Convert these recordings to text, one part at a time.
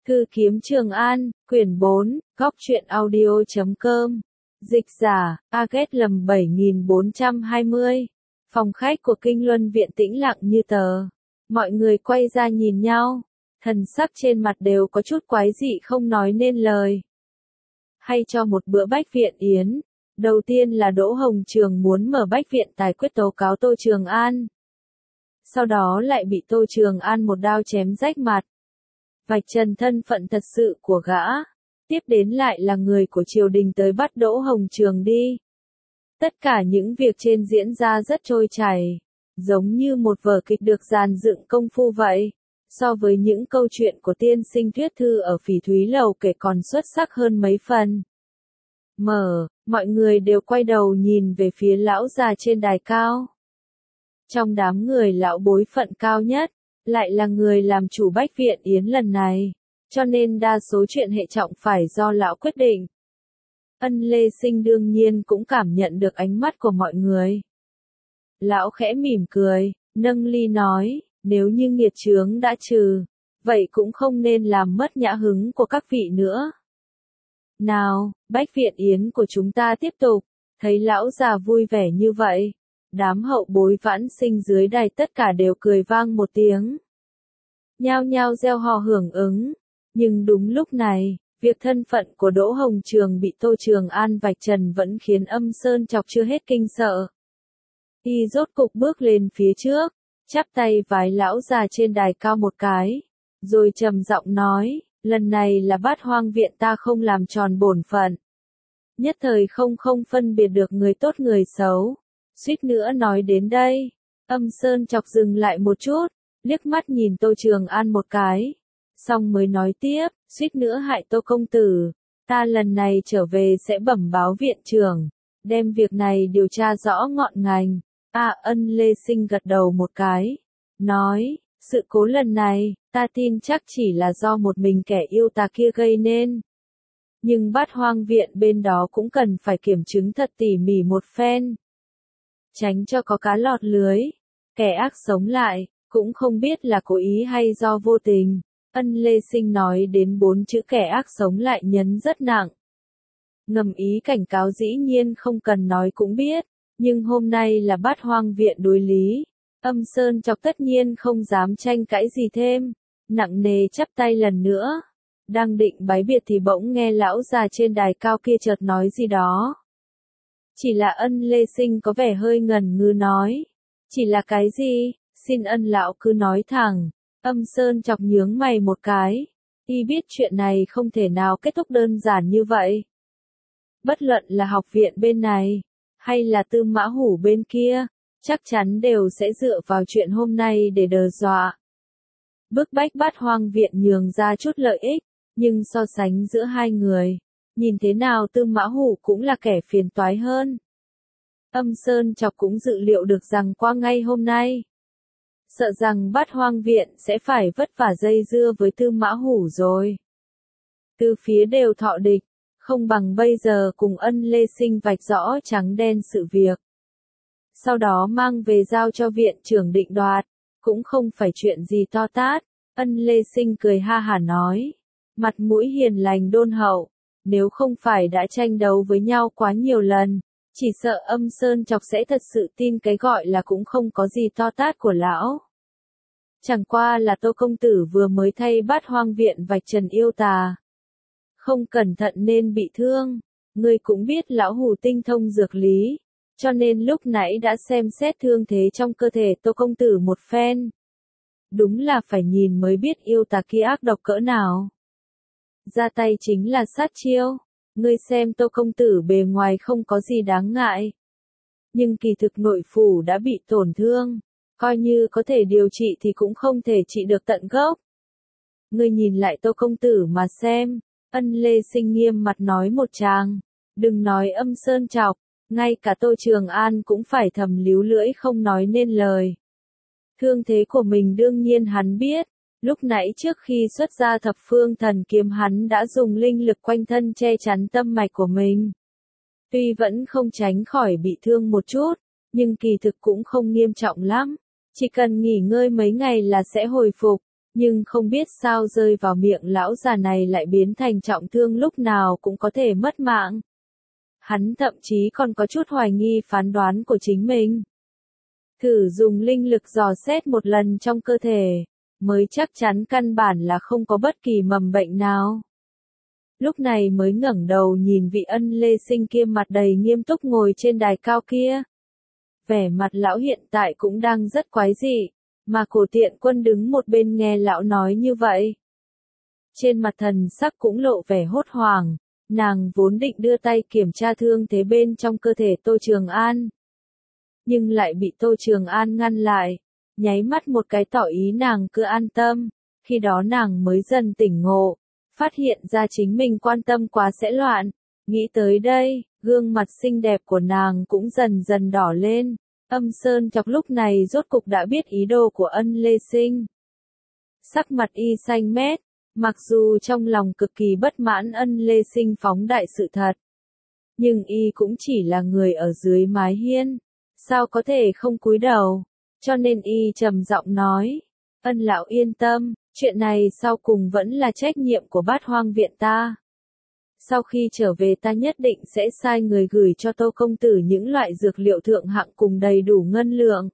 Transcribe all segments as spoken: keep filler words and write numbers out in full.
Thư kiếm Trường An, quyển bốn, góc truyện audio chấm com. Dịch giả, Aget lầm bảy nghìn bốn trăm hai mươi. Phòng khách của Kinh Luân Viện tĩnh lặng như tờ. Mọi người quay ra nhìn nhau. Thần sắc trên mặt đều có chút quái dị không nói nên lời. Hay cho một bữa bách viện yến. Đầu tiên là Đỗ Hồng Trường muốn mở bách viện tài quyết tố cáo Tô Trường An. Sau đó lại bị Tô Trường An một đao chém rách mặt. Vạch trần thân phận thật sự của gã. Tiếp đến lại là người của triều đình tới bắt Đỗ Hồng Trường đi. Tất cả những việc trên diễn ra rất trôi chảy, giống như một vở kịch được dàn dựng công phu vậy. So với những câu chuyện của tiên sinh thuyết thư ở Phỉ Thúy Lầu kể còn xuất sắc hơn mấy phần. Mở, mọi người đều quay đầu nhìn về phía lão già trên đài cao. Trong đám người lão bối phận cao nhất, lại là người làm chủ bách viện yến lần này, cho nên đa số chuyện hệ trọng phải do lão quyết định. Ân Lê Sinh đương nhiên cũng cảm nhận được ánh mắt của mọi người. Lão khẽ mỉm cười, nâng ly nói, nếu như nghiệt chướng đã trừ, vậy cũng không nên làm mất nhã hứng của các vị nữa. Nào, bách viện yến của chúng ta tiếp tục. Thấy lão già vui vẻ như vậy, đám hậu bối vãn sinh dưới đài tất cả đều cười vang một tiếng. Nhao nhao reo hò hưởng ứng. Nhưng đúng lúc này, việc thân phận của Đỗ Hồng Trường bị Tô Trường An vạch trần vẫn khiến Âm Sơn Chọc chưa hết kinh sợ. Y rốt cục bước lên phía trước, chắp tay vái lão già trên đài cao một cái, rồi trầm giọng nói, lần này là Bát Hoang Viện ta không làm tròn bổn phận. Nhất thời không không phân biệt được người tốt người xấu. Suýt nữa nói đến đây, Âm Sơn Chọc dừng lại một chút, liếc mắt nhìn Tô Trường An một cái, xong mới nói tiếp, suýt nữa hại Tô công tử, ta lần này trở về sẽ bẩm báo viện trưởng, đem việc này điều tra rõ ngọn ngành. A Ân Lê Sinh gật đầu một cái, nói, sự cố lần này, ta tin chắc chỉ là do một mình kẻ yêu tà kia gây nên. Nhưng Bát Hoang Viện bên đó cũng cần phải kiểm chứng thật tỉ mỉ một phen. Tránh cho có cá lọt lưới, kẻ ác sống lại, cũng không biết là cố ý hay do vô tình. Ân Lê Sinh nói đến bốn chữ kẻ ác sống lại nhấn rất nặng. Ngầm ý cảnh cáo dĩ nhiên không cần nói cũng biết, nhưng hôm nay là Bát Hoang Viện đối lý. Âm Sơn Chọc tất nhiên không dám tranh cãi gì thêm, nặng nề chắp tay lần nữa. Đang định bái biệt thì bỗng nghe lão già trên đài cao kia chợt nói gì đó. Chỉ là Ân Lê Sinh có vẻ hơi ngần ngừ nói. Chỉ là cái gì, xin Ân lão cứ nói thẳng. Âm Sơn Chọc nhướng mày một cái. Y biết chuyện này không thể nào kết thúc đơn giản như vậy. Bất luận là học viện bên này, hay là Tư Mã Hủ bên kia, chắc chắn đều sẽ dựa vào chuyện hôm nay để đe dọa. Bức bách Bát Hoang Viện nhường ra chút lợi ích, nhưng so sánh giữa hai người, nhìn thế nào Tư Mã Hủ cũng là kẻ phiền toái hơn. Âm Sơn Chọc cũng dự liệu được rằng qua ngay hôm nay, sợ rằng Bát Hoang Viện sẽ phải vất vả dây dưa với Tư Mã Hủ rồi. Từ phía đều thọ địch, không bằng bây giờ cùng Ân Lê Sinh vạch rõ trắng đen sự việc. Sau đó mang về giao cho viện trưởng định đoạt, cũng không phải chuyện gì to tát. Ân Lê Sinh cười ha hả nói, mặt mũi hiền lành đôn hậu, nếu không phải đã tranh đấu với nhau quá nhiều lần, chỉ sợ Âm Sơn Chọc sẽ thật sự tin cái gọi là cũng không có gì to tát của lão. Chẳng qua là Tô công tử vừa mới thay Bát Hoang Viện vạch trần yêu tà. Không cẩn thận nên bị thương, ngươi cũng biết lão Hủ tinh thông dược lý, cho nên lúc nãy đã xem xét thương thế trong cơ thể Tô công tử một phen. Đúng là phải nhìn mới biết yêu tà kia ác độc cỡ nào. Ra tay chính là sát chiêu, ngươi xem Tô công tử bề ngoài không có gì đáng ngại. Nhưng kỳ thực nội phủ đã bị tổn thương, coi như có thể điều trị thì cũng không thể trị được tận gốc. Ngươi nhìn lại Tô công tử mà xem. Ân Lê Sinh nghiêm mặt nói một tràng, đừng nói Âm Sơn Chọc, ngay cả Tô Trường An cũng phải thầm líu lưỡi không nói nên lời. Thương thế của mình đương nhiên hắn biết, lúc nãy trước khi xuất ra thập phương thần kiếm hắn đã dùng linh lực quanh thân che chắn tâm mạch của mình. Tuy vẫn không tránh khỏi bị thương một chút, nhưng kỳ thực cũng không nghiêm trọng lắm, chỉ cần nghỉ ngơi mấy ngày là sẽ hồi phục. Nhưng không biết sao rơi vào miệng lão già này lại biến thành trọng thương lúc nào cũng có thể mất mạng. Hắn thậm chí còn có chút hoài nghi phán đoán của chính mình. Thử dùng linh lực dò xét một lần trong cơ thể, mới chắc chắn căn bản là không có bất kỳ mầm bệnh nào. Lúc này mới ngẩng đầu nhìn vị Ân Lê Sinh kia mặt đầy nghiêm túc ngồi trên đài cao kia. Vẻ mặt lão hiện tại cũng đang rất quái dị, mà Cổ Tiện Quân đứng một bên nghe lão nói như vậy. Trên mặt thần sắc cũng lộ vẻ hốt hoảng, nàng vốn định đưa tay kiểm tra thương thế bên trong cơ thể Tô Trường An. Nhưng lại bị Tô Trường An ngăn lại, nháy mắt một cái tỏ ý nàng cứ an tâm, khi đó nàng mới dần tỉnh ngộ, phát hiện ra chính mình quan tâm quá sẽ loạn. Nghĩ tới đây, gương mặt xinh đẹp của nàng cũng dần dần đỏ lên. Âm Sơn Chọc lúc này rốt cục đã biết ý đồ của Ân Lê Sinh. Sắc mặt y xanh mét, mặc dù trong lòng cực kỳ bất mãn Ân Lê Sinh phóng đại sự thật. Nhưng y cũng chỉ là người ở dưới mái hiên, sao có thể không cúi đầu, cho nên y trầm giọng nói, Ân lão yên tâm, chuyện này sau cùng vẫn là trách nhiệm của Bát Hoang viện ta. Sau khi trở về ta nhất định sẽ sai người gửi cho Tô công tử những loại dược liệu thượng hạng cùng đầy đủ ngân lượng.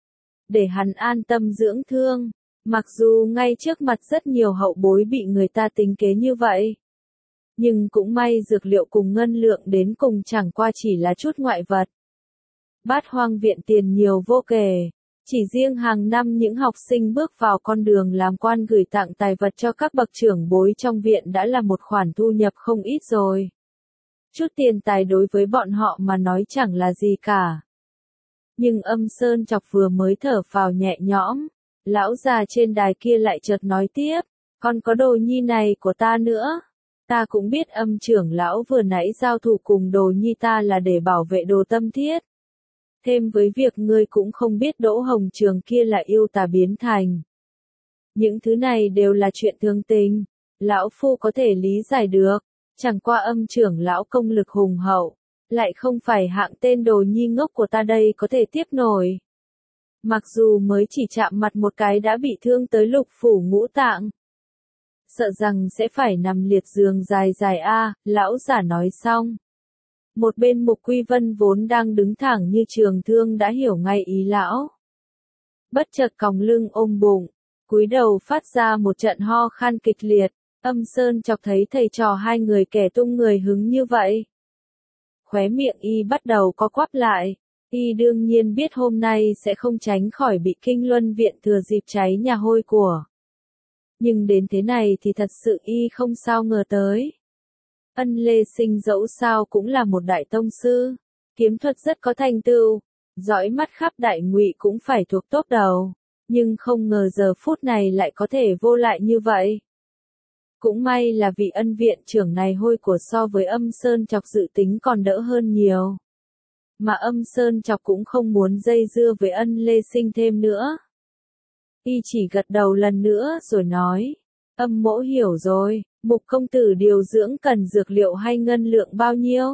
Để hắn an tâm dưỡng thương, mặc dù ngay trước mặt rất nhiều hậu bối bị người ta tính kế như vậy. Nhưng cũng may dược liệu cùng ngân lượng đến cùng chẳng qua chỉ là chút ngoại vật. Bát Hoang viện tiền nhiều vô kể. Chỉ riêng hàng năm những học sinh bước vào con đường làm quan gửi tặng tài vật cho các bậc trưởng bối trong viện đã là một khoản thu nhập không ít rồi. Chút tiền tài đối với bọn họ mà nói chẳng là gì cả. Nhưng Âm Sơn Chọc vừa mới thở phào nhẹ nhõm, lão già trên đài kia lại chợt nói tiếp, còn có đồ nhi này của ta nữa. Ta cũng biết Âm trưởng lão vừa nãy giao thủ cùng đồ nhi ta là để bảo vệ đồ tâm thiết. Thêm với việc ngươi cũng không biết Đỗ Hồng Trường kia là yêu tà biến thành. Những thứ này đều là chuyện thương tình, lão phu có thể lý giải được, chẳng qua Âm trưởng lão công lực hùng hậu, lại không phải hạng tên đồ nhi ngốc của ta đây có thể tiếp nổi. Mặc dù mới chỉ chạm mặt một cái đã bị thương tới lục phủ ngũ tạng. Sợ rằng sẽ phải nằm liệt giường dài dài a, lão giả nói xong. Một bên Mục Quy Vân vốn đang đứng thẳng như trường thương đã hiểu ngay ý lão. Bất chợt còng lưng ôm bụng, cúi đầu phát ra một trận ho khan kịch liệt, Âm Sơn Chọc thấy thầy trò hai người kẻ tung người hứng như vậy. Khóe miệng y bắt đầu co quắp lại, y đương nhiên biết hôm nay sẽ không tránh khỏi bị Kinh Luân viện thừa dịp cháy nhà hôi của. Nhưng đến thế này thì thật sự y không sao ngờ tới. Ân Lê Sinh dẫu sao cũng là một đại tông sư, kiếm thuật rất có thành tựu, dõi mắt khắp đại ngụy cũng phải thuộc top đầu, nhưng không ngờ giờ phút này lại có thể vô lại như vậy. Cũng may là vị Ân viện trưởng này hôi của so với Âm Sơn Chọc dự tính còn đỡ hơn nhiều. Mà Âm Sơn Chọc cũng không muốn dây dưa với Ân Lê Sinh thêm nữa. Y chỉ gật đầu lần nữa rồi nói, Âm mỗ hiểu rồi. Mục công tử điều dưỡng cần dược liệu hay ngân lượng bao nhiêu?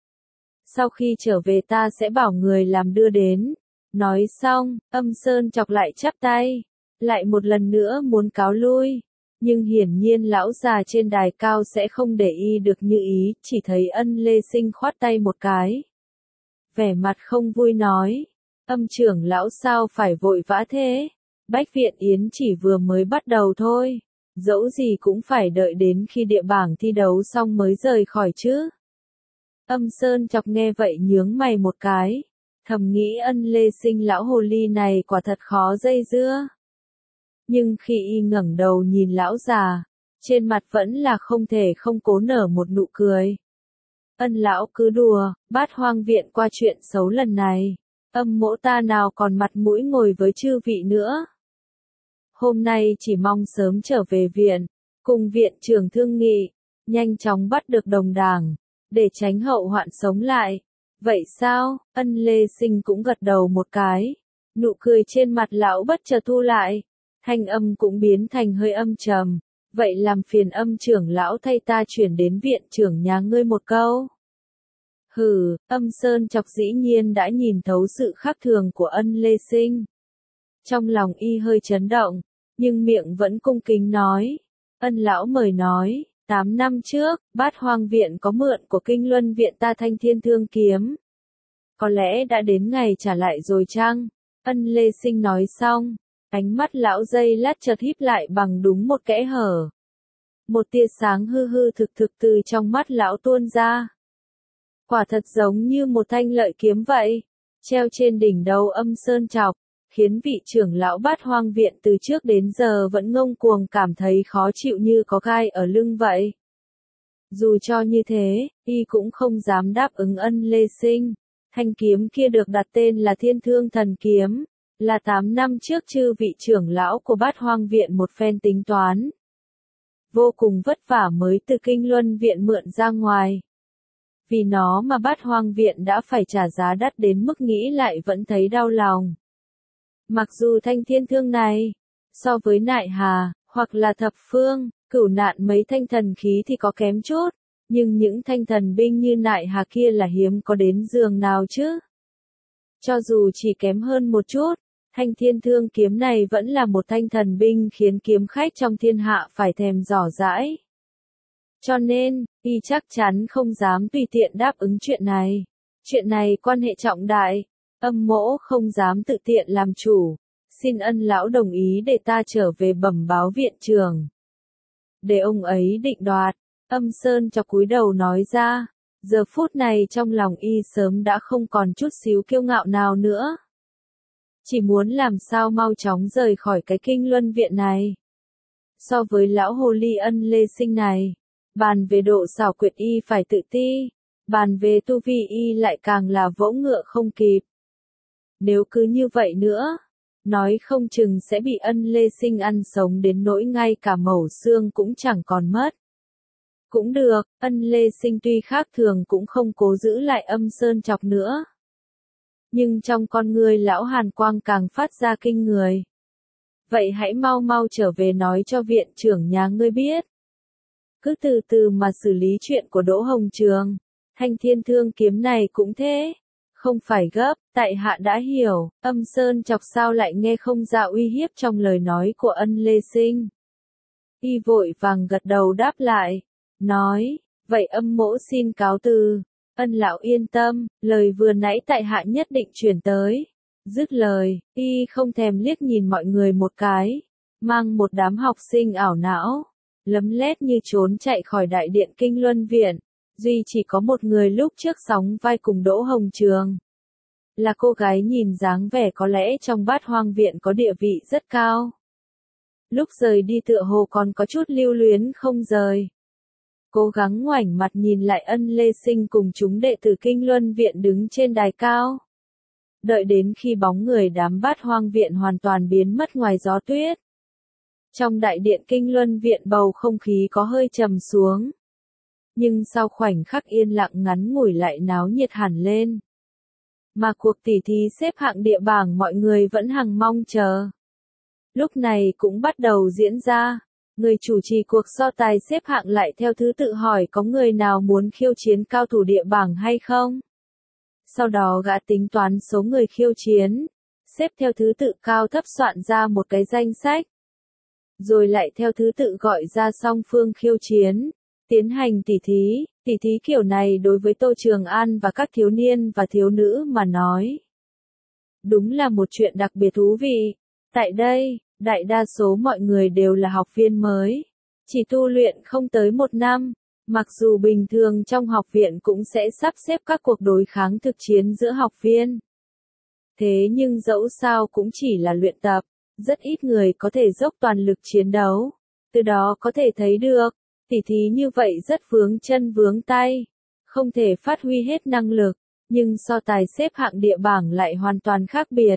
Sau khi trở về ta sẽ bảo người làm đưa đến. Nói xong, Âm Sơn Chọc lại chắp tay, lại một lần nữa muốn cáo lui. Nhưng hiển nhiên lão già trên đài cao sẽ không để y được như ý, chỉ thấy Ân Lê Sinh khoát tay một cái. Vẻ mặt không vui nói, Âm trưởng lão sao phải vội vã thế? Bách viện yến chỉ vừa mới bắt đầu thôi. Dẫu gì cũng phải đợi đến khi địa bảng thi đấu xong mới rời khỏi chứ. Âm Sơn Chọc nghe vậy nhướng mày một cái, thầm nghĩ Ân Lê Sinh lão hồ ly này quả thật khó dây dưa. Nhưng khi y ngẩng đầu nhìn lão già, trên mặt vẫn là không thể không cố nở một nụ cười. Ân lão cứ đùa, Bát Hoang viện qua chuyện xấu lần này, Âm mỗ ta nào còn mặt mũi ngồi với chư vị nữa. Hôm nay chỉ mong sớm trở về viện, cùng viện trưởng thương nghị, nhanh chóng bắt được đồng đảng, để tránh hậu hoạn sống lại. Vậy sao? Ân Lê Sinh cũng gật đầu một cái. Nụ cười trên mặt lão bất chợt thu lại, thanh âm cũng biến thành hơi âm trầm. Vậy làm phiền Âm trưởng lão thay ta chuyển đến viện trưởng nhà ngươi một câu. Hừ, Âm Sơn Chọc dĩ nhiên đã nhìn thấu sự khác thường của Ân Lê Sinh. Trong lòng y hơi chấn động. nhưng miệng vẫn cung kính nói. Ân lão mời nói, tám năm trước, Bát Hoang Viện có mượn của Kinh Luân Viện ta Thanh Thiên Thương kiếm. Có lẽ đã đến ngày trả lại rồi chăng? Ân Lê Sinh nói xong, ánh mắt lão dây lát chợt híp lại bằng đúng một kẽ hở. Một tia sáng hư hư thực thực từ trong mắt lão tuôn ra. Quả thật giống như một thanh lợi kiếm vậy, treo trên đỉnh đầu Âm Sơn Trọc, khiến vị trưởng lão Bát Hoang Viện từ trước đến giờ vẫn ngông cuồng cảm thấy khó chịu như có gai ở lưng vậy. Dù cho như thế, y cũng không dám đáp ứng Ân Lê Sinh. Thanh kiếm kia được đặt tên là Thiên Thương Thần Kiếm, là tám năm trước chư vị trưởng lão của Bát Hoang Viện một phen tính toán. Vô cùng vất vả mới từ Kinh Luân Viện mượn ra ngoài. Vì nó mà Bát Hoang Viện đã phải trả giá đắt đến mức nghĩ lại vẫn thấy đau lòng. Mặc dù thanh thiên thương này, so với Nại Hà, hoặc là Thập Phương, Cửu Nạn mấy thanh thần khí thì có kém chút, nhưng những thanh thần binh như Nại Hà kia là hiếm có đến giường nào chứ. Cho dù chỉ kém hơn một chút, thanh thiên thương kiếm này vẫn là một thanh thần binh khiến kiếm khách trong thiên hạ phải thèm dò dãi. Cho nên, y chắc chắn không dám tùy tiện đáp ứng chuyện này. Chuyện này quan hệ trọng đại, Âm mỗ không dám tự tiện làm chủ, xin Ân lão đồng ý để ta trở về bẩm báo viện trưởng. Để ông ấy định đoạt, Âm Sơn cho cúi đầu nói ra, giờ phút này trong lòng y sớm đã không còn chút xíu kiêu ngạo nào nữa. Chỉ muốn làm sao mau chóng rời khỏi cái Kinh Luân Viện này. So với lão hồ ly Ân Lê Sinh này, bàn về độ xảo quyệt y phải tự ti, bàn về tu vi y lại càng là vỗ ngựa không kịp. Nếu cứ như vậy nữa, nói không chừng sẽ bị Ân Lê Sinh ăn sống đến nỗi ngay cả mẩu xương cũng chẳng còn mất. Cũng được, Ân Lê Sinh tuy khác thường cũng không cố giữ lại Âm Sơn Trọc nữa. Nhưng trong con người lão hàn quang càng phát ra kinh người. Vậy hãy mau mau trở về nói cho viện trưởng nhà ngươi biết. Cứ từ từ mà xử lý chuyện của Đỗ Hồng Trường. Thanh thiên thương kiếm này cũng thế. Không phải gấp, tại hạ đã hiểu, Âm Sơn Trọc sao lại nghe không ra uy hiếp trong lời nói của Ân Lê Sinh. Y vội vàng gật đầu đáp lại, nói, vậy âm mỗ xin cáo từ. Ân lão yên tâm, lời vừa nãy tại hạ nhất định truyền tới. Dứt lời, y không thèm liếc nhìn mọi người một cái, mang một đám học sinh ảo não, lấm lét như trốn chạy khỏi đại điện Kinh Luân Viện. Duy chỉ có một người lúc trước sóng vai cùng Đỗ Hồng Trường. Là cô gái nhìn dáng vẻ có lẽ trong Bát Hoang Viện có địa vị rất cao. Lúc rời đi tựa hồ còn có chút lưu luyến không rời. Cố gắng ngoảnh mặt nhìn lại Ân Lê Sinh cùng chúng đệ tử Kinh Luân Viện đứng trên đài cao. Đợi đến khi bóng người đám Bát Hoang Viện hoàn toàn biến mất ngoài gió tuyết. Trong đại điện Kinh Luân Viện bầu không khí có hơi trầm xuống. Nhưng sau khoảnh khắc yên lặng ngắn ngủi lại náo nhiệt hẳn lên. Mà cuộc tỉ thí xếp hạng địa bảng mọi người vẫn hằng mong chờ. Lúc này cũng bắt đầu diễn ra. Người chủ trì cuộc so tài xếp hạng lại theo thứ tự hỏi có người nào muốn khiêu chiến cao thủ địa bảng hay không. Sau đó gã tính toán số người khiêu chiến, xếp theo thứ tự cao thấp soạn ra một cái danh sách. Rồi lại theo thứ tự gọi ra song phương khiêu chiến, tiến hành tỉ thí. Tỉ thí kiểu này đối với Tô Trường An và các thiếu niên và thiếu nữ mà nói. Đúng là một chuyện đặc biệt thú vị. Tại đây, đại đa số mọi người đều là học viên mới, chỉ tu luyện không tới một năm, mặc dù bình thường trong học viện cũng sẽ sắp xếp các cuộc đối kháng thực chiến giữa học viên. Thế nhưng dẫu sao cũng chỉ là luyện tập, rất ít người có thể dốc toàn lực chiến đấu, từ đó có thể thấy được, tỉ thí như vậy rất vướng chân vướng tay, không thể phát huy hết năng lực, nhưng so tài xếp hạng địa bảng lại hoàn toàn khác biệt.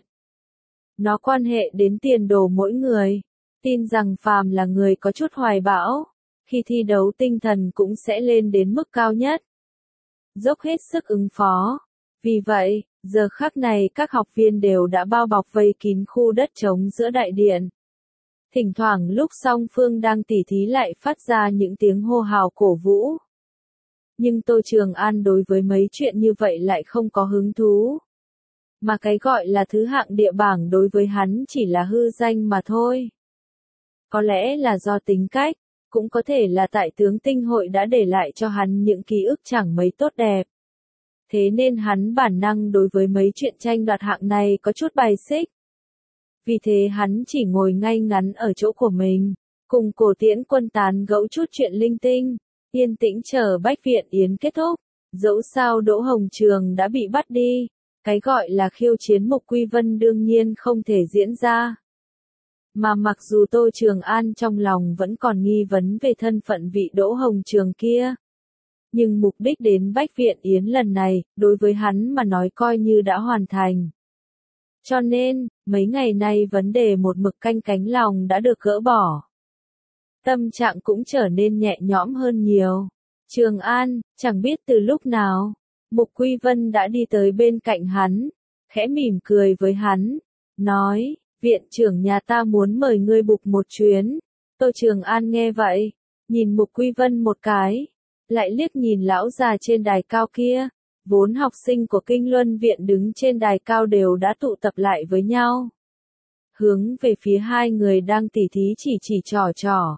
Nó quan hệ đến tiền đồ mỗi người, tin rằng phàm là người có chút hoài bão, khi thi đấu tinh thần cũng sẽ lên đến mức cao nhất. Dốc hết sức ứng phó. Vì vậy, giờ khắc này các học viên đều đã bao bọc vây kín khu đất trống giữa đại điện. Thỉnh thoảng lúc song phương đang tỉ thí lại phát ra những tiếng hô hào cổ vũ. Nhưng Tô Trường An đối với mấy chuyện như vậy lại không có hứng thú. Mà cái gọi là thứ hạng địa bảng đối với hắn chỉ là hư danh mà thôi. Có lẽ là do tính cách, cũng có thể là tại tướng tinh hội đã để lại cho hắn những ký ức chẳng mấy tốt đẹp. Thế nên hắn bản năng đối với mấy chuyện tranh đoạt hạng này có chút bài xích. Vì thế hắn chỉ ngồi ngay ngắn ở chỗ của mình, cùng Cổ Tiễn Quân tán gẫu chút chuyện linh tinh, yên tĩnh chờ Bách Viện Yến kết thúc. Dẫu sao Đỗ Hồng Trường đã bị bắt đi, cái gọi là khiêu chiến Mục Quy Vân đương nhiên không thể diễn ra. Mà mặc dù Tô Trường An trong lòng vẫn còn nghi vấn về thân phận vị Đỗ Hồng Trường kia, nhưng mục đích đến Bách Viện Yến lần này, đối với hắn mà nói coi như đã hoàn thành. Cho nên, mấy ngày nay vấn đề một mực canh cánh lòng đã được gỡ bỏ. Tâm trạng cũng trở nên nhẹ nhõm hơn nhiều. Trường An, chẳng biết từ lúc nào, Mục Quy Vân đã đi tới bên cạnh hắn, khẽ mỉm cười với hắn, nói, viện trưởng nhà ta muốn mời ngươi bục một chuyến. Tô Trường An nghe vậy, nhìn Mục Quy Vân một cái, lại liếc nhìn lão già trên đài cao kia, vốn học sinh của Kinh Luân Viện đứng trên đài cao đều đã tụ tập lại với nhau. Hướng về phía hai người đang tỉ thí chỉ chỉ trò trò.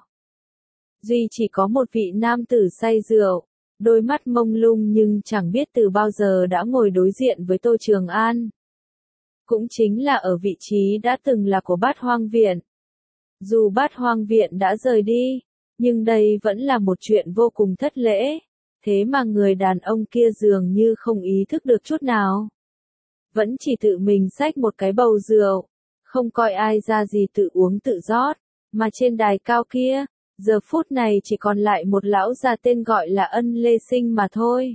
Duy chỉ có một vị nam tử say rượu, đôi mắt mông lung nhưng chẳng biết từ bao giờ đã ngồi đối diện với Tô Trường An. Cũng chính là ở vị trí đã từng là của Bát Hoang Viện. Dù Bát Hoang Viện đã rời đi, nhưng đây vẫn là một chuyện vô cùng thất lễ, thế mà người đàn ông kia dường như không ý thức được chút nào. Vẫn chỉ tự mình xách một cái bầu rượu, không coi ai ra gì tự uống tự rót, mà trên đài cao kia, giờ phút này chỉ còn lại một lão già tên gọi là Ân Lê Sinh mà thôi.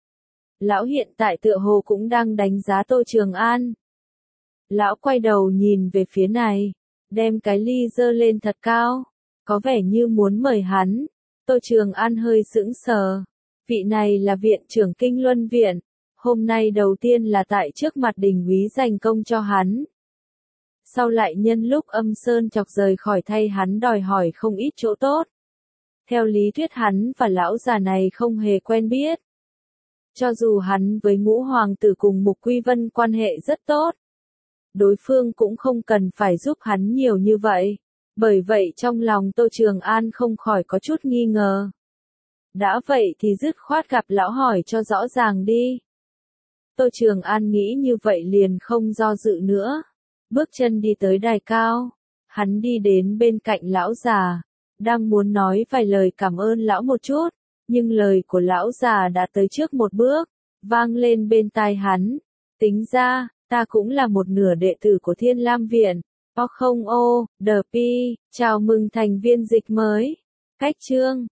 Lão hiện tại tựa hồ cũng đang đánh giá Tô Trường An. Lão quay đầu nhìn về phía này, đem cái ly dơ lên thật cao, có vẻ như muốn mời hắn. Tô Trường An hơi sững sờ. Vị này là viện trưởng Kinh Luân Viện, hôm nay đầu tiên là tại trước mặt đình úy dành công cho hắn. Sau lại nhân lúc Âm Sơn chọc rời khỏi thay hắn đòi hỏi không ít chỗ tốt. Theo lý thuyết hắn và lão già này không hề quen biết. Cho dù hắn với Ngũ Hoàng tử cùng Mục Quy Vân quan hệ rất tốt, đối phương cũng không cần phải giúp hắn nhiều như vậy. Bởi vậy trong lòng Tô Trường An không khỏi có chút nghi ngờ. Đã vậy thì dứt khoát gặp lão hỏi cho rõ ràng đi. Tô Trường An nghĩ như vậy liền không do dự nữa. Bước chân đi tới đài cao. Hắn đi đến bên cạnh lão già. Đang muốn nói vài lời cảm ơn lão một chút. Nhưng lời của lão già đã tới trước một bước. Vang lên bên tai hắn. Tính ra, ta cũng là một nửa đệ tử của Thiên Lam Viện. O không ô, đờ pi, chào mừng thành viên dịch mới. Cách chương.